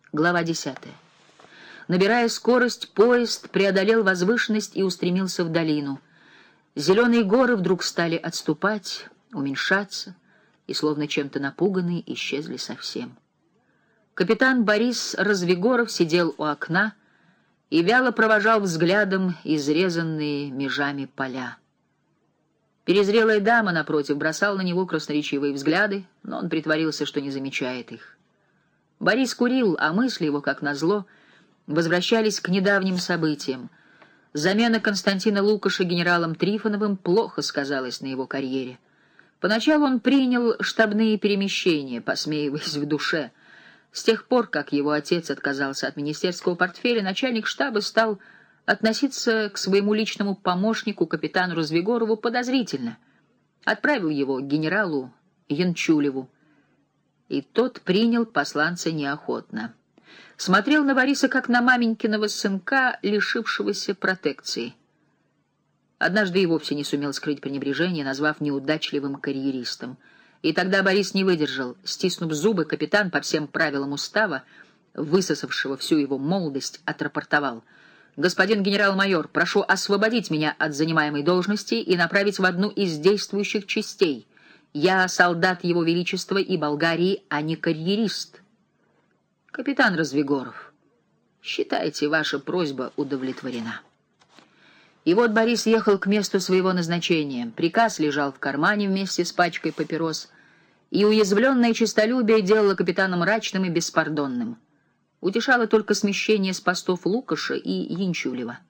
Глава 10. Набирая скорость, поезд преодолел возвышенность и устремился в долину. Зеленые горы вдруг стали отступать, уменьшаться, и, словно чем-то напуганные, исчезли совсем. Капитан Борис Развигоров сидел у окна и вяло провожал взглядом изрезанные межами поля. Перезрелая дама, напротив, бросала на него красноречивые взгляды, но он притворился, что не замечает их. Борис курил, а мысли его, как назло, возвращались к недавним событиям. Замена Константина Лукаша генералом Трифоновым плохо сказалась на его карьере. Поначалу он принял штабные перемещения, посмеиваясь в душе. С тех пор, как его отец отказался от министерского портфеля, начальник штаба стал относиться к своему личному помощнику, капитану Развигорову, подозрительно. Отправил его к генералу Янчулеву, и тот принял посланца неохотно. Смотрел на Бориса как на маменькиного сынка, лишившегося протекции. Однажды и вовсе не сумел скрыть пренебрежение, назвав неудачливым карьеристом. И тогда Борис не выдержал. Стиснув зубы, капитан по всем правилам устава, высосавшего всю его молодость, отрапортовал: «Господин генерал-майор, прошу освободить меня от занимаемой должности и направить в одну из действующих частей. Я солдат Его Величества и Болгарии, а не карьерист». «Капитан Развигоров, считайте, ваша просьба удовлетворена». И вот Борис ехал к месту своего назначения. Приказ лежал в кармане вместе с пачкой папирос, и уязвленное честолюбие делало капитана мрачным и беспардонным. Утешало только смещение с постов Лукаша и Янчулева.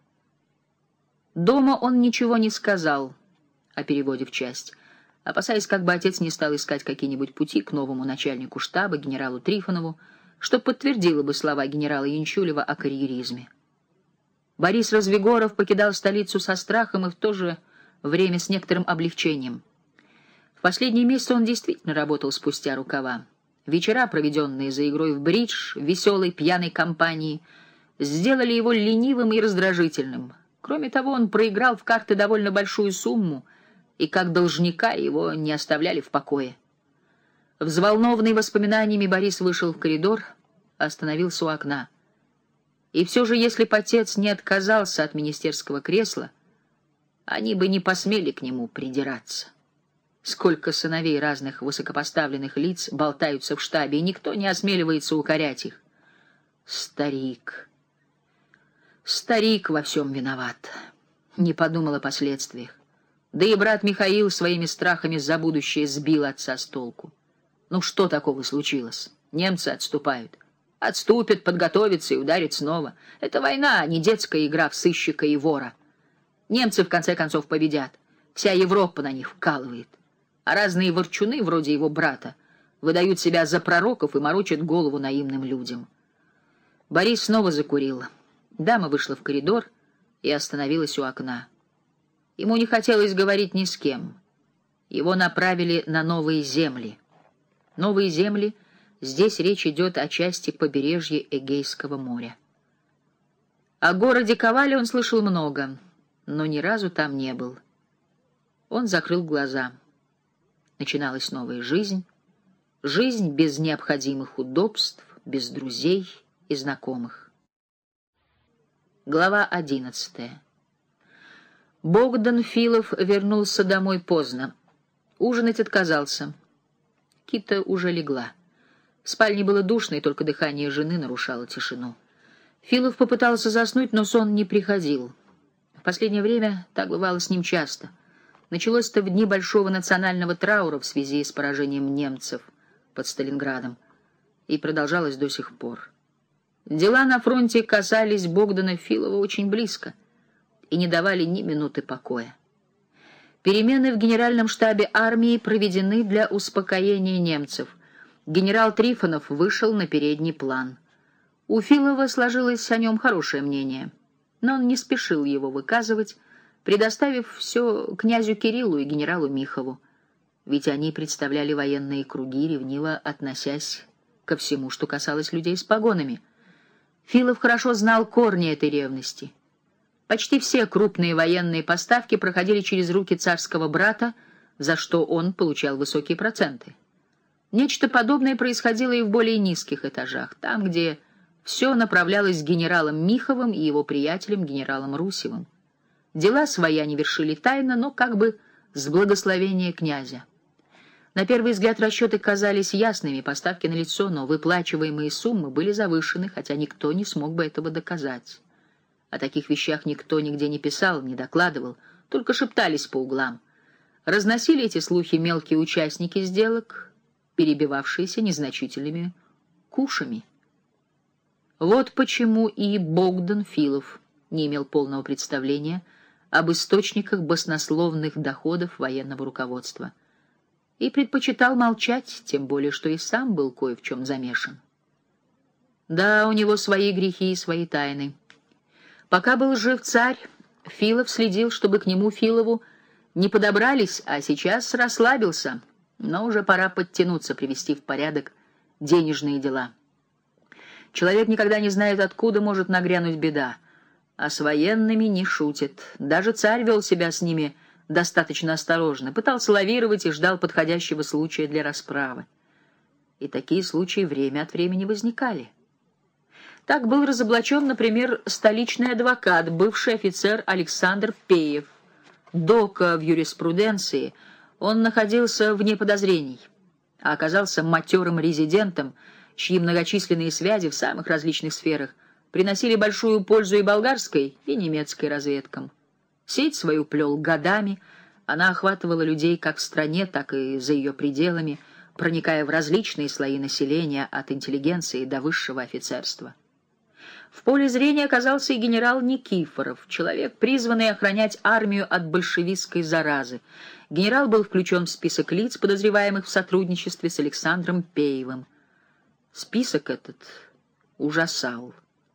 Дома он ничего не сказал о переводе в часть, опасаясь, как бы отец не стал искать какие-нибудь пути к новому начальнику штаба, генералу Трифонову, что подтвердило бы слова генерала Янчулева о карьеризме. Борис Развигоров покидал столицу со страхом и в то же время с некоторым облегчением. В последние месяцы он действительно работал спустя рукава. Вечера, проведенные за игрой в бридж, в веселой пьяной компании, сделали его ленивым и раздражительным. Кроме того, он проиграл в карты довольно большую сумму, и как должника его не оставляли в покое. Взволнованный воспоминаниями, Борис вышел в коридор, остановился у окна. И все же, если бы отец не отказался от министерского кресла, они бы не посмели к нему придираться. Сколько сыновей разных высокопоставленных лиц болтаются в штабе, и никто не осмеливается укорять их. Старик во всем виноват, не подумал о последствиях. Да и брат Михаил своими страхами за будущее сбил отца с толку. Ну что такого случилось? Немцы отступают. Отступят, подготовятся и ударят снова. Это война, а не детская игра в сыщика и вора. Немцы, в конце концов, победят. Вся Европа на них вкалывает. А разные ворчуны, вроде его брата, выдают себя за пророков и морочат голову наивным людям. Борис снова закурил. Дама вышла в коридор и остановилась у окна. Ему не хотелось говорить ни с кем. Его направили на новые земли. Новые земли — здесь речь идет о части побережья Эгейского моря. О городе Ковале он слышал много, но ни разу там не был. Он закрыл глаза. Начиналась новая жизнь. Жизнь без необходимых удобств, без друзей и знакомых. Глава 11. Богдан Филов вернулся домой поздно. Ужинать отказался. Кита уже легла. В спальне было душно, и только дыхание жены нарушало тишину. Филов попытался заснуть, но сон не приходил. В последнее время так бывало с ним часто. Началось это в дни большого национального траура в связи с поражением немцев под Сталинградом, и продолжалось до сих пор. Дела на фронте касались Богдана Филова очень близко и не давали ни минуты покоя. Перемены в генеральном штабе армии проведены для успокоения немцев. Генерал Трифонов вышел на передний план. У Филова сложилось о нем хорошее мнение, но он не спешил его выказывать, предоставив все князю Кириллу и генералу Михову, ведь они представляли военные круги, ревниво относясь ко всему, что касалось людей с погонами. Филов хорошо знал корни этой ревности. Почти все крупные военные поставки проходили через руки царского брата, за что он получал высокие проценты. Нечто подобное происходило и в более низких этажах, там, где все направлялось к генералам Миховым и его приятелям генералом Русевым. Дела свои они вершили тайно, но как бы с благословения князя. На первый взгляд расчеты казались ясными, поставки налицо, но выплачиваемые суммы были завышены, хотя никто не смог бы этого доказать. О таких вещах никто нигде не писал, не докладывал, только шептались по углам. Разносили эти слухи мелкие участники сделок, перебивавшиеся незначительными кушами. Вот почему и Богдан Филов не имел полного представления об источниках баснословных доходов военного руководства и предпочитал молчать, тем более что и сам был кое в чем замешан. Да, у него свои грехи и свои тайны. Пока был жив царь, Филов следил, чтобы к нему, Филову, не подобрались, а сейчас расслабился, но уже пора подтянуться, привести в порядок денежные дела. Человек никогда не знает, откуда может нагрянуть беда, а с военными не шутит. Даже царь вел себя с ними достаточно осторожно, пытался лавировать и ждал подходящего случая для расправы. И такие случаи время от времени возникали. Так был разоблачен, например, столичный адвокат, бывший офицер Александр Пеев. Дока в юриспруденции он находился вне подозрений, а оказался матерым резидентом, чьи многочисленные связи в самых различных сферах приносили большую пользу и болгарской, и немецкой разведкам. Сеть свою плел годами, она охватывала людей как в стране, так и за ее пределами, проникая в различные слои населения, от интеллигенции до высшего офицерства. В поле зрения оказался и генерал Никифоров, человек, призванный охранять армию от большевистской заразы. Генерал был включен в список лиц, подозреваемых в сотрудничестве с Александром Пеевым. Список этот ужасал.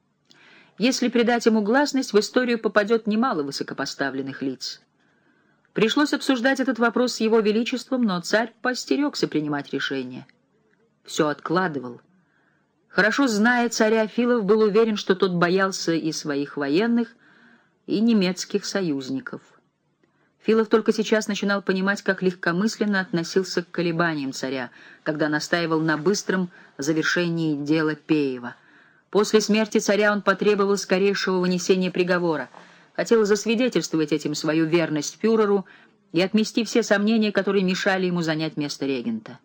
Если придать ему гласность, в историю попадет немало высокопоставленных лиц. Пришлось обсуждать этот вопрос с его величеством, но царь поостерегся принимать решение. Все откладывал. Хорошо зная царя, Филов был уверен, что тот боялся и своих военных, и немецких союзников. Филов только сейчас начинал понимать, как легкомысленно относился к колебаниям царя, когда настаивал на быстром завершении дела Пеева. После смерти царя он потребовал скорейшего вынесения приговора, хотел засвидетельствовать этим свою верность фюреру и отмести все сомнения, которые мешали ему занять место регента.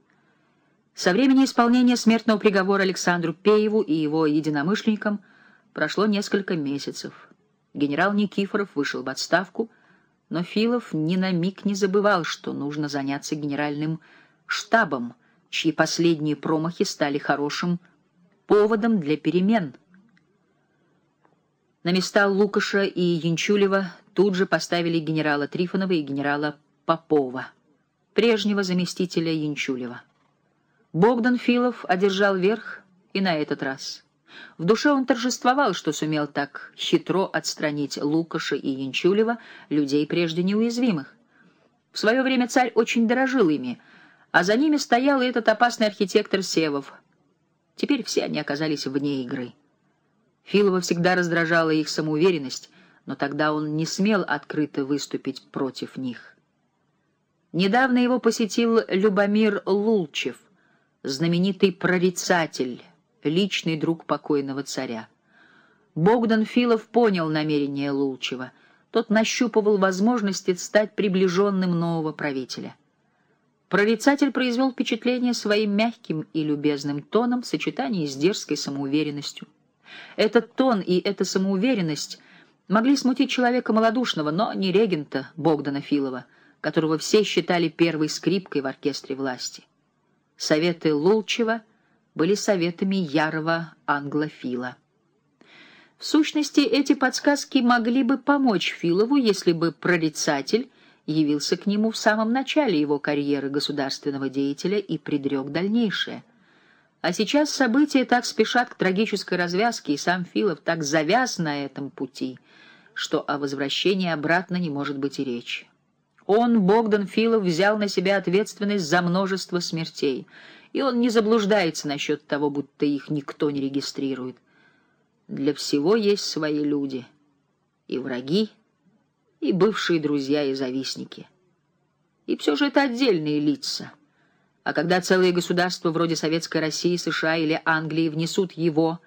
Со времени исполнения смертного приговора Александру Пееву и его единомышленникам прошло несколько месяцев. Генерал Никифоров вышел в отставку, но Филов ни на миг не забывал, что нужно заняться генеральным штабом, чьи последние промахи стали хорошим поводом для перемен. На места Лукаша и Янчулева тут же поставили генерала Трифонова и генерала Попова, прежнего заместителя Янчулева. Богдан Филов одержал верх и на этот раз. В душе он торжествовал, что сумел так хитро отстранить Лукаша и Янчулева, людей прежде неуязвимых. В свое время царь очень дорожил ими, а за ними стоял и этот опасный архитектор Севов. Теперь все они оказались вне игры. Филова всегда раздражала их самоуверенность, но тогда он не смел открыто выступить против них. Недавно его посетил Любомир Лулчев, знаменитый прорицатель, личный друг покойного царя. Богдан Филов понял намерение Лулчева. Тот нащупывал возможности стать приближенным нового правителя. Прорицатель произвел впечатление своим мягким и любезным тоном в сочетании с дерзкой самоуверенностью. Этот тон и эта самоуверенность могли смутить человека малодушного, но не регента Богдана Филова, которого все считали первой скрипкой в оркестре власти. Советы Лулчева были советами ярого англофила. В сущности, эти подсказки могли бы помочь Филову, если бы прорицатель явился к нему в самом начале его карьеры государственного деятеля и предрек дальнейшее. А сейчас события так спешат к трагической развязке, и сам Филов так завяз на этом пути, что о возвращении обратно не может быть и речи. Он, Богдан Филов, взял на себя ответственность за множество смертей, и он не заблуждается насчет того, будто их никто не регистрирует. Для всего есть свои люди, и враги, и бывшие друзья и завистники. И все же это отдельные лица. А когда целые государства вроде Советской России, США или Англии внесут его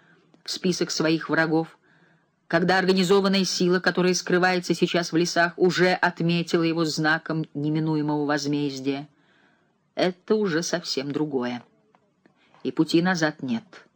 в список своих врагов, когда организованная сила, которая скрывается сейчас в лесах, уже отметила его знаком неминуемого возмездия, это уже совсем другое. И пути назад нет.